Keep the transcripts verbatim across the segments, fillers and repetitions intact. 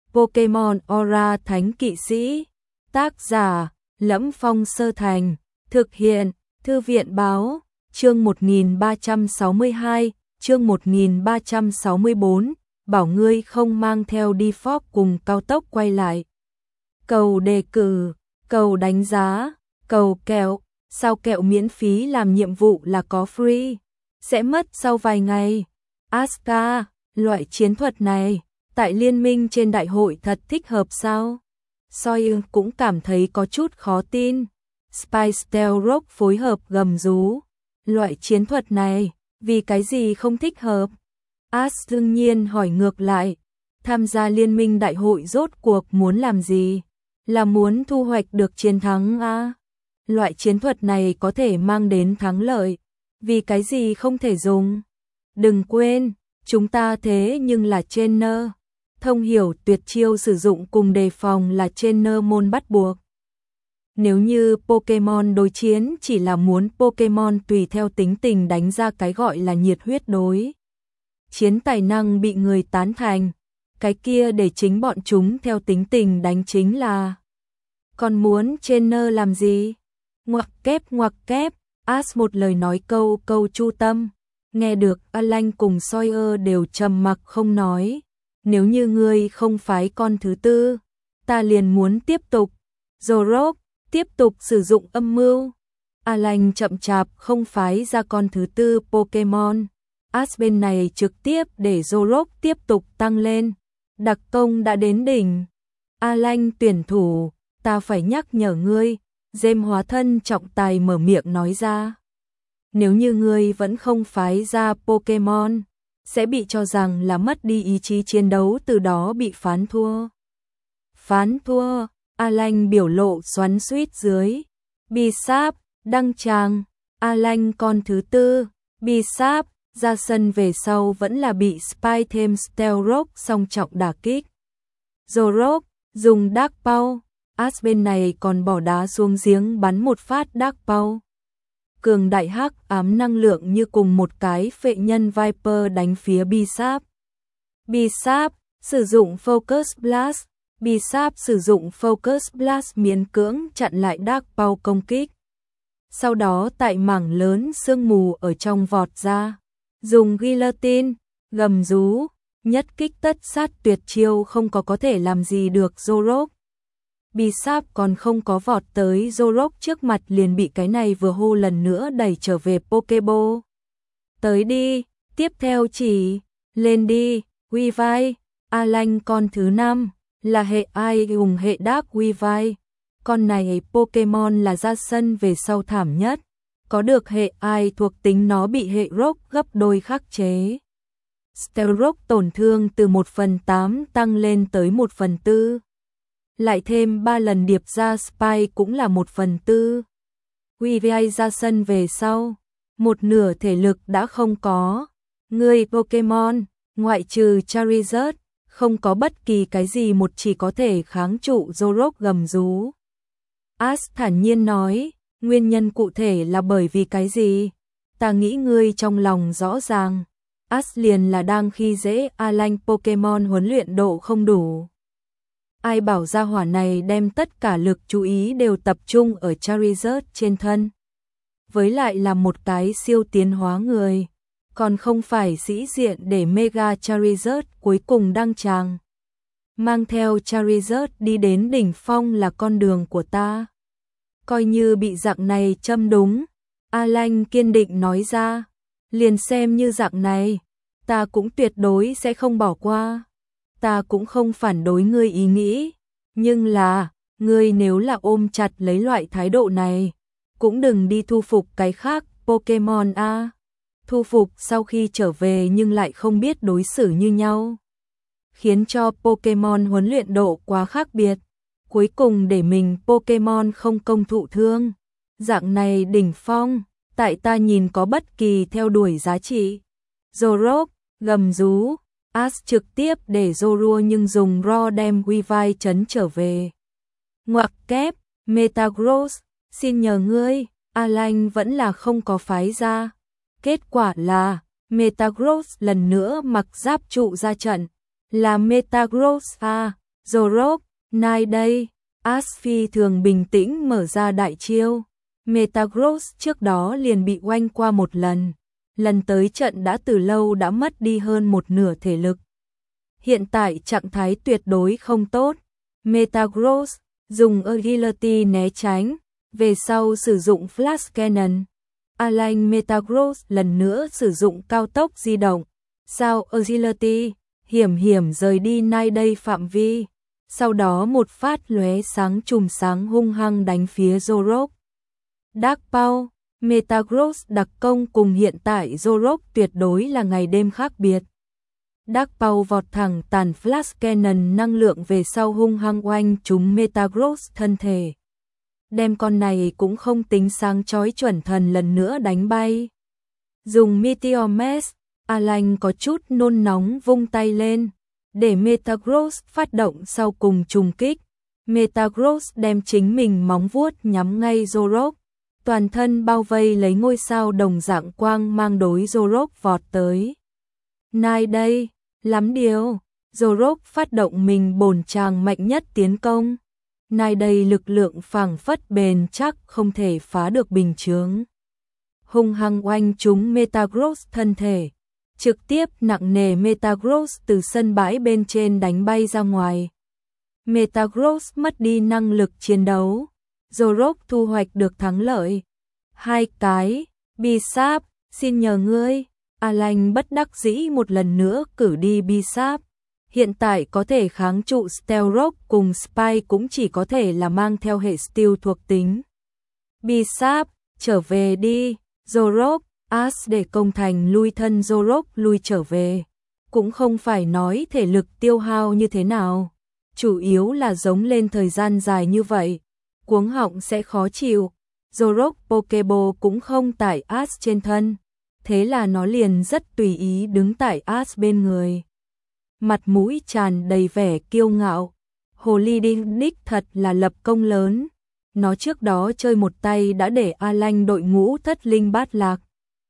Pokemon Aura Thánh Kỵ Sĩ. Tác giả: Lẫm Phong Sơ Thành. Thực hiện: Thư viện báo. Chương một nghìn ba trăm sáu mươi hai, chương một nghìn ba trăm sáu mươi bốn, bảo ngươi không mang theo đi phóp cùng cao tốc quay lại. Cầu đề cử, cầu đánh giá, cầu kẹo, sao kẹo miễn phí làm nhiệm vụ là có free, sẽ mất sau vài ngày. Asuka, loại chiến thuật này, tại liên minh trên đại hội thật thích hợp sao? Sawyer cũng cảm thấy có chút khó tin. Spy Stealth Rock phối hợp gầm rú. Loại chiến thuật này, vì cái gì không thích hợp? Ash đương nhiên hỏi ngược lại. Tham gia liên minh đại hội rốt cuộc muốn làm gì? Là muốn thu hoạch được chiến thắng à? Loại chiến thuật này có thể mang đến thắng lợi. Vì cái gì không thể dùng? Đừng quên, chúng ta thế nhưng là trainer. Thông hiểu tuyệt chiêu sử dụng cùng đề phòng là trainer môn bắt buộc. Nếu như Pokemon đối chiến chỉ là muốn Pokemon tùy theo tính tình đánh ra cái gọi là nhiệt huyết đối chiến tài năng bị người tán thành, cái kia để chính bọn chúng theo tính tình đánh chính là. Còn muốn trainer làm gì? Ngoặc kép ngoặc kép, Ash một lời nói câu câu chu tâm. Nghe được Alan cùng Sawyer đều trầm mặc không nói. Nếu như ngươi không phái con thứ tư, ta liền muốn tiếp tục. Zorok tiếp tục sử dụng âm mưu. Alan chậm chạp không phái ra con thứ tư Pokemon. Ash bên này trực tiếp để Zorok tiếp tục tăng lên. Đặc công đã đến đỉnh. Alan tuyển thủ, ta phải nhắc nhở ngươi. James hóa thân trọng tài mở miệng nói ra. Nếu như ngươi vẫn không phái ra Pokemon, sẽ bị cho rằng là mất đi ý chí chiến đấu, từ đó bị phán thua. Phán thua, Alan biểu lộ xoắn xuýt dưới. Bisap, đăng tràng, Alan con thứ tư, Bisap, ra sân về sau vẫn là bị Spy thêm Stealth Rock song trọng đả kích. Zorok, dùng Dark Paw, Ash bên này còn bỏ đá xuống giếng bắn một phát Dark Paw. Cường đại hắc ám năng lượng như cùng một cái phệ nhân Viper đánh phía Bisap. Bisap, sử dụng Focus Blast. Bisap sử dụng Focus Blast miễn cưỡng chặn lại Dark Paw công kích. Sau đó tại mảng lớn sương mù ở trong vọt ra. Dùng Guillotine, gầm rú, nhất kích tất sát tuyệt chiêu không có có thể làm gì được Zorok. Bisap còn không có vọt tới Zorok trước mặt liền bị cái này vừa hô lần nữa đẩy trở về Pokeball. Tới đi, tiếp theo chỉ, lên đi, Weavile, Alan con thứ năm, là hệ ai dùng hệ Dark Weavile. Con này Pokemon là ra sân về sau thảm nhất, có được hệ ai thuộc tính nó bị hệ Rock gấp đôi khắc chế. Stealth Rock tổn thương từ một phần tám tăng lên tới một phần tư. Lại thêm ba lần điệp ra Spy cũng là một phần tư. Weavile ra sân về sau, một nửa thể lực đã không có. Người Pokemon, ngoại trừ Charizard, không có bất kỳ cái gì một chỉ có thể kháng trụ Zorok gầm rú. Ash thản nhiên nói, nguyên nhân cụ thể là bởi vì cái gì? Ta nghĩ ngươi trong lòng rõ ràng. Ash liền là đang khi dễ Alan Pokemon huấn luyện độ không đủ. Ai bảo gia hỏa này đem tất cả lực chú ý đều tập trung ở Charizard trên thân. Với lại là một cái siêu tiến hóa người, còn không phải sĩ diện để Mega Charizard cuối cùng đăng tràng. Mang theo Charizard đi đến đỉnh phong là con đường của ta. Coi như bị dạng này châm đúng, Alan kiên định nói ra, liền xem như dạng này, ta cũng tuyệt đối sẽ không bỏ qua. Ta cũng không phản đối ngươi ý nghĩ, nhưng là, ngươi nếu là ôm chặt lấy loại thái độ này, cũng đừng đi thu phục cái khác Pokemon a. À. Thu phục sau khi trở về nhưng lại không biết đối xử như nhau, khiến cho Pokemon huấn luyện độ quá khác biệt, cuối cùng để mình Pokemon không công thụ thương. Dạng này đỉnh phong, tại ta nhìn có bất kỳ theo đuổi giá trị. Zorok, gầm rú. Ash trực tiếp để Zorua nhưng dùng Raw đem Weavile chấn trở về. Ngoặc kép, Metagross, xin nhờ ngươi, Alan vẫn là không có phái ra. Kết quả là, Metagross lần nữa mặc giáp trụ ra trận. Là Metagross à, Zorok, Nai đây. Ash phi thường bình tĩnh mở ra đại chiêu. Metagross trước đó liền bị oanh qua một lần. Lần tới trận đã từ lâu đã mất đi hơn một nửa thể lực. Hiện tại trạng thái tuyệt đối không tốt. Metagross dùng agility né tránh, về sau sử dụng flash cannon. Alan Metagross lần nữa sử dụng cao tốc di động. Sao agility, hiểm hiểm rời đi Nai đây phạm vi. Sau đó một phát lóe sáng chùm sáng hung hăng đánh phía Zorok. Dark Paw, Metagross đặc công cùng hiện tại Zorok tuyệt đối là ngày đêm khác biệt. Dark Paw vọt thẳng tàn flash cannon năng lượng về sau hung hăng oanh trúng Metagross thân thể. Đem con này cũng không tính sáng chói chuẩn thần lần nữa đánh bay. Dùng Meteor Mash, Alan có chút nôn nóng vung tay lên, để Metagross phát động sau cùng trùng kích. Metagross đem chính mình móng vuốt nhắm ngay Zorok, toàn thân bao vây lấy ngôi sao đồng dạng quang mang đối Zorok vọt tới. Nai đây, lắm điều, Zorok phát động mình bổn tràng mạnh nhất tiến công. Nai đây lực lượng phảng phất bền chắc không thể phá được bình chướng. Hung hăng oanh trúng Metagross thân thể, trực tiếp nặng nề Metagross từ sân bãi bên trên đánh bay ra ngoài. Metagross mất đi năng lực chiến đấu. Zorok thu hoạch được thắng lợi. Hai cái, Bisap, xin nhờ ngươi. Alan bất đắc dĩ một lần nữa cử đi Bisap. Hiện tại có thể kháng trụ Stealth cùng Spy cũng chỉ có thể là mang theo hệ Stealth thuộc tính. Bisap, trở về đi. Zorok, Ash để công thành lui thân Zorok lui trở về. Cũng không phải nói thể lực tiêu hao như thế nào. Chủ yếu là giống lên thời gian dài như vậy. Cuống họng sẽ khó chịu. Zorok Pokeball cũng không tải Ash trên thân. Thế là nó liền rất tùy ý đứng tại Ash bên người. Mặt mũi tràn đầy vẻ kiêu ngạo. Hồ ly đinh đích thật là lập công lớn. Nó trước đó chơi một tay đã để Alan đội ngũ thất linh bát lạc.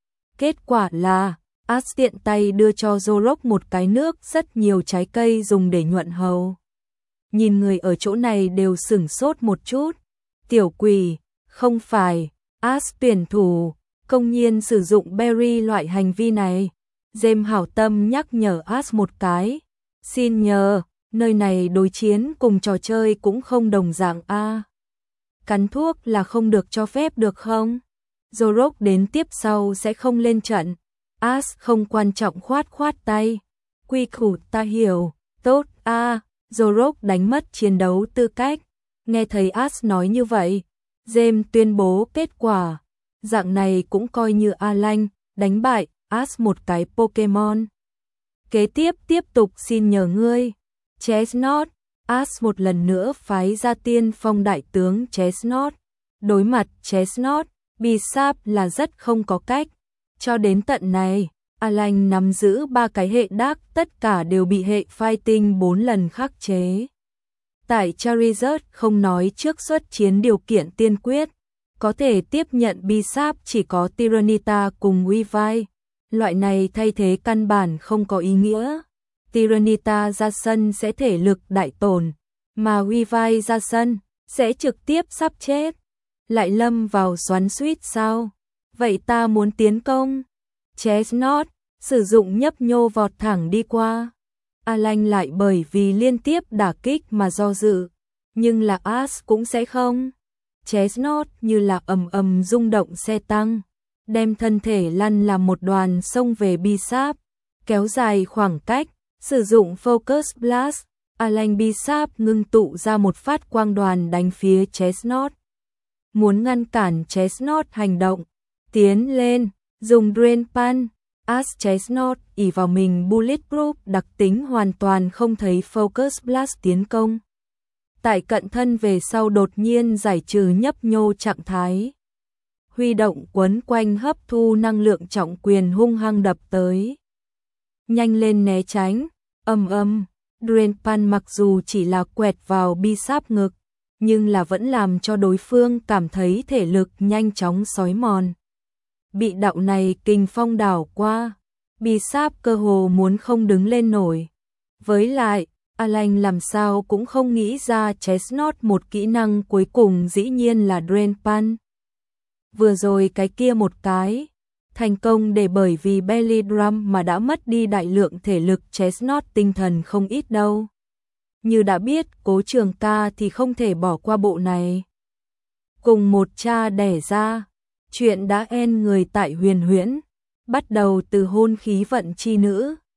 Kết quả là Ash tiện tay đưa cho Zorok một cái nước rất nhiều trái cây dùng để nhuận hầu. Nhìn người ở chỗ này đều sửng sốt một chút. Tiểu quỷ, không phải, Ash tuyển thủ, công nhiên sử dụng berry loại hành vi này. James hảo tâm nhắc nhở Ash một cái. Xin nhờ, nơi này đối chiến cùng trò chơi cũng không đồng dạng a. À. Cắn thuốc là không được cho phép được không? Zorok đến tiếp sau sẽ không lên trận. Ash không quan trọng khoát khoát tay. Quy củ ta hiểu, tốt a. À. Zorok đánh mất chiến đấu tư cách. Nghe thấy Ash nói như vậy, James tuyên bố kết quả. Dạng này cũng coi như Alan đánh bại Ash một cái Pokemon. Kế tiếp tiếp tục xin nhờ ngươi. Chestnut, Ash một lần nữa phái ra tiên phong đại tướng Chestnut. Đối mặt Chestnut, Bisap là rất không có cách. Cho đến tận này, Alan nắm giữ ba cái hệ đắc tất cả đều bị hệ fighting bốn lần khắc chế. Tại Charizard không nói trước xuất chiến điều kiện tiên quyết, có thể tiếp nhận Bisap chỉ có Tyranitar cùng Weavile. Loại này thay thế căn bản không có ý nghĩa. Tyranitar ra sân sẽ thể lực đại tổn, mà Weavile ra sân sẽ trực tiếp sắp chết. Lại lâm vào xoắn xuýt sao? Vậy ta muốn tiến công. Chestnut sử dụng nhấp nhô vọt thẳng đi qua. Alan lại bởi vì liên tiếp đả kích mà do dự, nhưng là Ash cũng sẽ không. Chestnut như là ầm ầm rung động xe tăng, đem thân thể lăn làm một đoàn xông về Bisap, kéo dài khoảng cách, sử dụng Focus Blast. Alan Bisap ngưng tụ ra một phát quang đoàn đánh phía Chestnut. Muốn ngăn cản Chestnut hành động, tiến lên, dùng Drain Punch. Ash Chestnut ỷ vào mình Bulletproof đặc tính hoàn toàn không thấy Focus Blast tiến công. Tại cận thân về sau đột nhiên giải trừ nhấp nhô trạng thái. Huy động quấn quanh hấp thu năng lượng trọng quyền hung hăng đập tới. Nhanh lên né tránh, âm âm, Drain Punch mặc dù chỉ là quẹt vào Bisap ngực, nhưng là vẫn làm cho đối phương cảm thấy thể lực nhanh chóng xói mòn. Bị đạo này kình phong đảo qua, Bisap cơ hồ muốn không đứng lên nổi. Với lại, Alan làm sao cũng không nghĩ ra Chestnut một kỹ năng cuối cùng dĩ nhiên là Drain Punch. Vừa rồi cái kia một cái, thành công để bởi vì Belly Drum mà đã mất đi đại lượng thể lực Chestnut tinh thần không ít đâu. Như đã biết Cố Trường Ca thì không thể bỏ qua bộ này. Cùng một cha đẻ ra, chuyện đã en người tại Huyền Huyễn, bắt đầu từ hôn khí vận chi nữ,